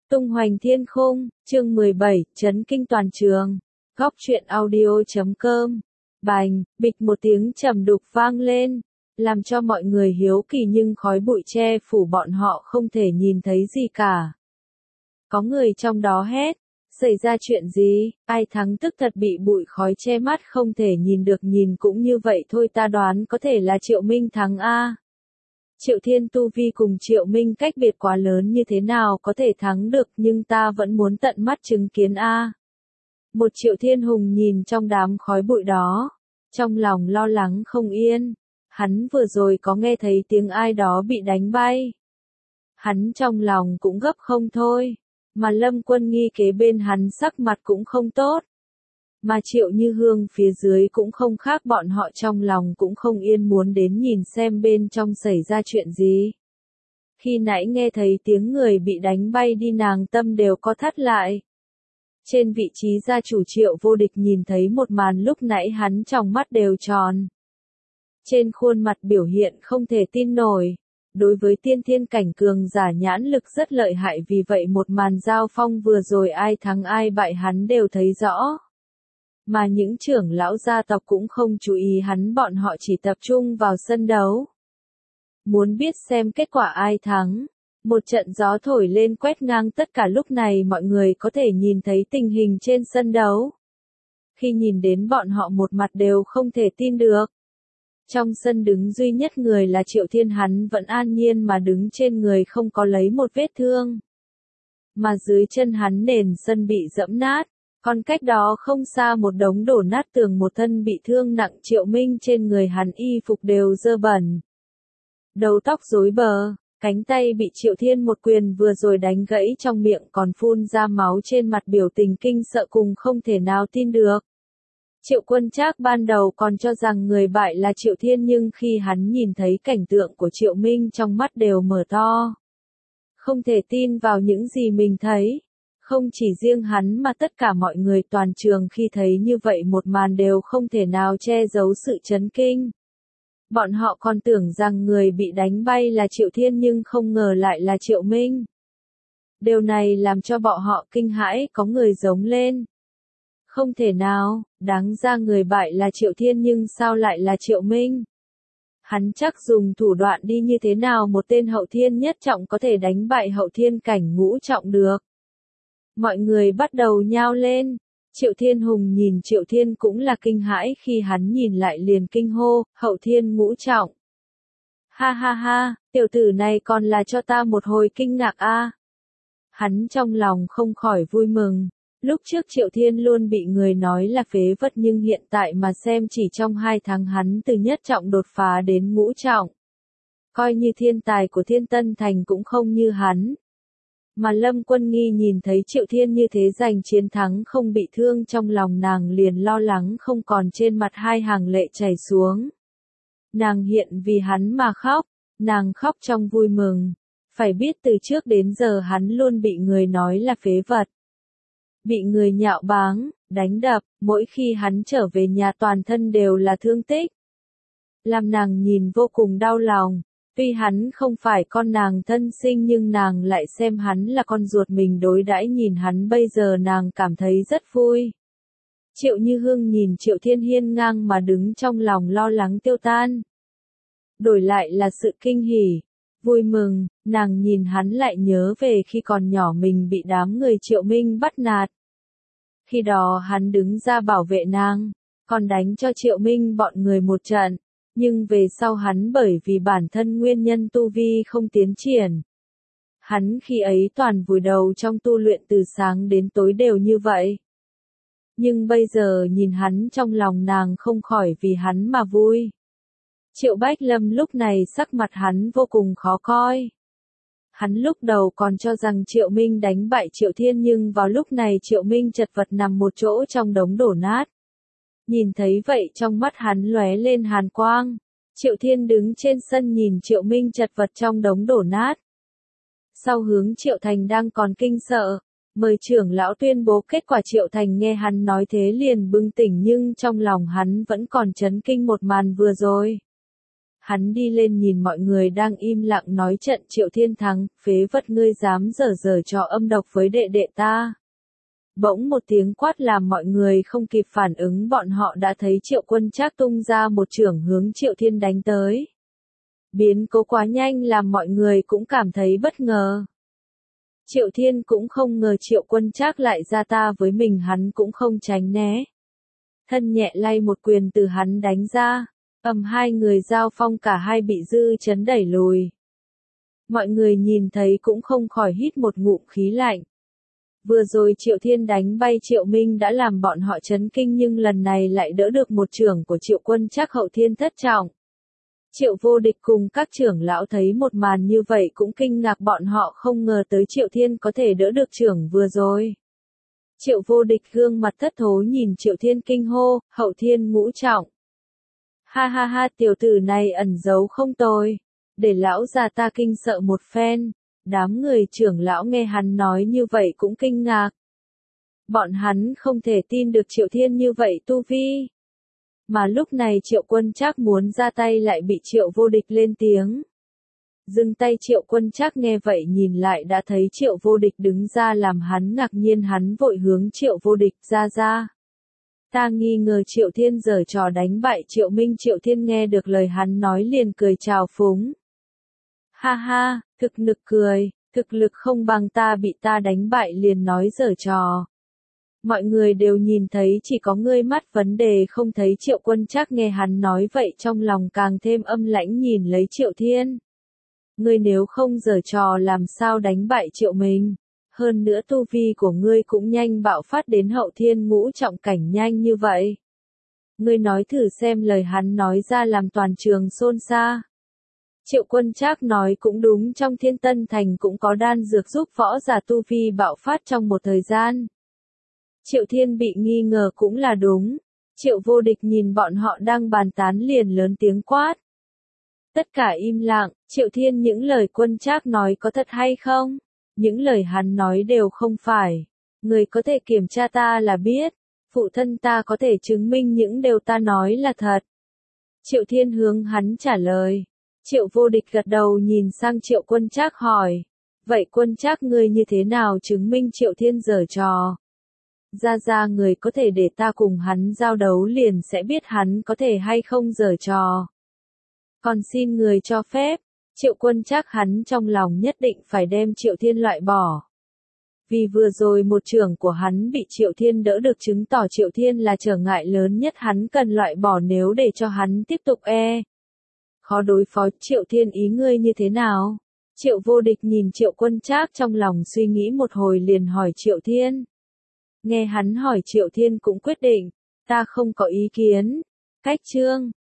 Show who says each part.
Speaker 1: Tung hoành thiên khung, chương 17, chấn kinh toàn trường. Góc truyện audio.com. Bành, bịch một tiếng trầm đục vang lên, làm cho mọi người hiếu kỳ nhưng khói bụi che phủ bọn họ không thể nhìn thấy gì cả. Có người trong đó hét, xảy ra chuyện gì, ai thắng tức thật bị bụi khói che mắt không thể nhìn được, nhìn cũng như vậy thôi, ta đoán có thể là Triệu Minh thắng a. Triệu Thiên tu vi cùng Triệu Minh cách biệt quá lớn, như thế nào có thể thắng được, nhưng ta vẫn muốn tận mắt chứng kiến a. Một Triệu Thiên hùng nhìn trong đám khói bụi đó, trong lòng lo lắng không yên. Hắn vừa rồi có nghe thấy tiếng ai đó bị đánh bay. Hắn trong lòng cũng gấp không thôi, mà Lâm Quân Nghi kế bên hắn sắc mặt cũng không tốt. Mà Triệu Như Hương phía dưới cũng không khác bọn họ, trong lòng cũng không yên, muốn đến nhìn xem bên trong xảy ra chuyện gì. Khi nãy nghe thấy tiếng người bị đánh bay đi, nàng tâm đều co thắt lại. Trên vị trí gia chủ Triệu Vô Địch nhìn thấy một màn lúc nãy, hắn trong mắt đều tròn. Trên khuôn mặt biểu hiện không thể tin nổi. Đối với tiên thiên cảnh cường giả nhãn lực rất lợi hại, vì vậy một màn giao phong vừa rồi ai thắng ai bại hắn đều thấy rõ. Mà những trưởng lão gia tộc cũng không chú ý hắn, bọn họ chỉ tập trung vào sân đấu. Muốn biết xem kết quả ai thắng. Một trận gió thổi lên quét ngang tất cả, lúc này mọi người có thể nhìn thấy tình hình trên sân đấu. Khi nhìn đến bọn họ một mặt đều không thể tin được. Trong sân đứng duy nhất người là Triệu Thiên, hắn vẫn an nhiên mà đứng, trên người không có lấy một vết thương. Mà dưới chân hắn nền sân bị dẫm nát, còn cách đó không xa một đống đổ nát tường, một thân bị thương nặng Triệu Minh, trên người hắn y phục đều dơ bẩn. Đầu tóc rối bờ, cánh tay bị Triệu Thiên một quyền vừa rồi đánh gãy, trong miệng còn phun ra máu, trên mặt biểu tình kinh sợ cùng không thể nào tin được. Triệu Quân Trác ban đầu còn cho rằng người bại là Triệu Thiên, nhưng khi hắn nhìn thấy cảnh tượng của Triệu Minh, trong mắt đều mở to. Không thể tin vào những gì mình thấy. Không chỉ riêng hắn mà tất cả mọi người toàn trường khi thấy như vậy một màn đều không thể nào che giấu sự chấn kinh. Bọn họ còn tưởng rằng người bị đánh bay là Triệu Thiên, nhưng không ngờ lại là Triệu Minh. Điều này làm cho bọn họ kinh hãi, có người giống lên. Không thể nào, đáng ra người bại là Triệu Thiên nhưng sao lại là Triệu Minh? Hắn chắc dùng thủ đoạn đi như thế nào một tên hậu thiên nhất trọng có thể đánh bại hậu thiên cảnh ngũ trọng được? Mọi người bắt đầu nhao lên. Triệu Thiên hùng nhìn Triệu Thiên cũng là kinh hãi, khi hắn nhìn lại liền kinh hô, hậu thiên ngũ trọng. Ha ha ha, tiểu tử này còn là cho ta một hồi kinh ngạc a. Hắn trong lòng không khỏi vui mừng. Lúc trước Triệu Thiên luôn bị người nói là phế vật, nhưng hiện tại mà xem, chỉ trong 2 tháng hắn từ nhất trọng đột phá đến ngũ trọng. Coi như thiên tài của Thiên Tân Thành cũng không như hắn. Mà Lâm Quân Nghi nhìn thấy Triệu Thiên như thế giành chiến thắng không bị thương, trong lòng nàng liền lo lắng không còn, trên mặt 2 hàng lệ chảy xuống. Nàng hiện vì hắn mà khóc, nàng khóc trong vui mừng. Phải biết từ trước đến giờ hắn luôn bị người nói là phế vật. Bị người nhạo báng, đánh đập, mỗi khi hắn trở về nhà toàn thân đều là thương tích. Làm nàng nhìn vô cùng đau lòng. Tuy hắn không phải con nàng thân sinh nhưng nàng lại xem hắn là con ruột mình đối đãi, nhìn hắn bây giờ nàng cảm thấy rất vui. Triệu Như Hương nhìn Triệu Thiên hiên ngang mà đứng, trong lòng lo lắng tiêu tan. Đổi lại là sự kinh hỉ, vui mừng, nàng nhìn hắn lại nhớ về khi còn nhỏ mình bị đám người Triệu Minh bắt nạt. Khi đó hắn đứng ra bảo vệ nàng, còn đánh cho Triệu Minh bọn người một trận. Nhưng về sau hắn bởi vì bản thân nguyên nhân tu vi không tiến triển. Hắn khi ấy toàn vùi đầu trong tu luyện, từ sáng đến tối đều như vậy. Nhưng bây giờ nhìn hắn, trong lòng nàng không khỏi vì hắn mà vui. Triệu Bách Lâm lúc này sắc mặt hắn vô cùng khó coi. Hắn lúc đầu còn cho rằng Triệu Minh đánh bại Triệu Thiên, nhưng vào lúc này Triệu Minh chật vật nằm một chỗ trong đống đổ nát. Nhìn thấy vậy trong mắt hắn lóe lên hàn quang. Triệu Thiên đứng trên sân nhìn Triệu Minh chật vật trong đống đổ nát. Sau hướng Triệu Thành đang còn kinh sợ, mời trưởng lão tuyên bố kết quả. Triệu Thành nghe hắn nói thế liền bừng tỉnh, nhưng trong lòng hắn vẫn còn chấn kinh một màn vừa rồi. hắn đi lên nhìn mọi người đang im lặng nói trận Triệu Thiên thắng, phế vật ngươi dám giở trò âm độc với đệ đệ ta. Bỗng một tiếng quát làm mọi người không kịp phản ứng, bọn họ đã thấy Triệu Quân Trác tung ra một chưởng hướng Triệu Thiên đánh tới. Biến cố quá nhanh làm mọi người cũng cảm thấy bất ngờ. Triệu Thiên cũng không ngờ Triệu Quân Trác lại ra ta với mình, hắn cũng không tránh né. Thân nhẹ lay một quyền từ hắn đánh ra, hai người giao phong, cả hai bị dư chấn đẩy lùi. Mọi người nhìn thấy cũng không khỏi hít một ngụm khí lạnh. Vừa rồi Triệu Thiên đánh bay Triệu Minh đã làm bọn họ chấn kinh, nhưng lần này lại đỡ được một chưởng của Triệu Quân Trác, hậu thiên thất trọng. Triệu Vô Địch cùng các trưởng lão thấy một màn như vậy cũng kinh ngạc, bọn họ không ngờ tới Triệu Thiên có thể đỡ được chưởng vừa rồi. Triệu Vô Địch gương mặt thất thố nhìn Triệu Thiên kinh hô, hậu thiên ngũ trọng. Ha ha ha, tiểu tử này ẩn giấu không tồi, để lão già ta kinh sợ một phen. Đám người trưởng lão nghe hắn nói như vậy cũng kinh ngạc. Bọn hắn không thể tin được Triệu Thiên như vậy tu vi. Mà lúc này Triệu Quân Trác muốn ra tay lại bị Triệu Vô Địch lên tiếng. Dừng tay, Triệu Quân Trác nghe vậy nhìn lại đã thấy Triệu Vô Địch đứng ra làm hắn ngạc nhiên, hắn vội hướng Triệu Vô Địch ra. Ta nghi ngờ Triệu Thiên giở trò đánh bại Triệu Minh. Triệu Thiên nghe được lời hắn nói liền cười chào phúng. Ha ha, thực nực cười, thực lực không bằng ta, bị ta đánh bại liền nói giở trò. Mọi người đều nhìn thấy, chỉ có ngươi mắt vấn đề không thấy. Triệu Quân Trác nghe hắn nói vậy trong lòng càng thêm âm lãnh, nhìn lấy Triệu Thiên. Ngươi nếu không giở trò làm sao đánh bại Triệu Minh? Hơn nữa tu vi của ngươi cũng nhanh bạo phát đến hậu thiên ngũ trọng cảnh nhanh như vậy. Ngươi nói thử xem, lời hắn nói ra làm toàn trường xôn xao. Triệu Quân Trác nói cũng đúng, trong Thiên Tân Thành cũng có đan dược giúp võ giả tu vi bạo phát trong một thời gian. Triệu Thiên bị nghi ngờ cũng là đúng. Triệu Vô Địch nhìn bọn họ đang bàn tán liền lớn tiếng quát. Tất cả im lặng. Triệu Thiên, những lời Quân Trác nói có thật hay không? Những lời hắn nói đều không phải. Người có thể kiểm tra ta là biết. Phụ thân ta có thể chứng minh những điều ta nói là thật. Triệu Thiên hướng hắn trả lời. Triệu Vô Địch gật đầu nhìn sang Triệu Quân Trác hỏi. Vậy Quân Trác ngươi như thế nào chứng minh Triệu Thiên giở trò? Ra người có thể để ta cùng hắn giao đấu liền sẽ biết hắn có thể hay không giở trò. Còn xin người cho phép. Triệu Quân Trác hắn trong lòng nhất định phải đem Triệu Thiên loại bỏ. Vì vừa rồi một chưởng của hắn bị Triệu Thiên đỡ được, chứng tỏ Triệu Thiên là trở ngại lớn nhất hắn cần loại bỏ, nếu để cho hắn tiếp tục khó đối phó. Triệu Thiên, ý ngươi như thế nào? Triệu Vô Địch nhìn Triệu Quân Trác trong lòng suy nghĩ một hồi liền hỏi Triệu Thiên. Nghe hắn hỏi Triệu Thiên cũng quyết định, ta không có ý kiến. Cách chương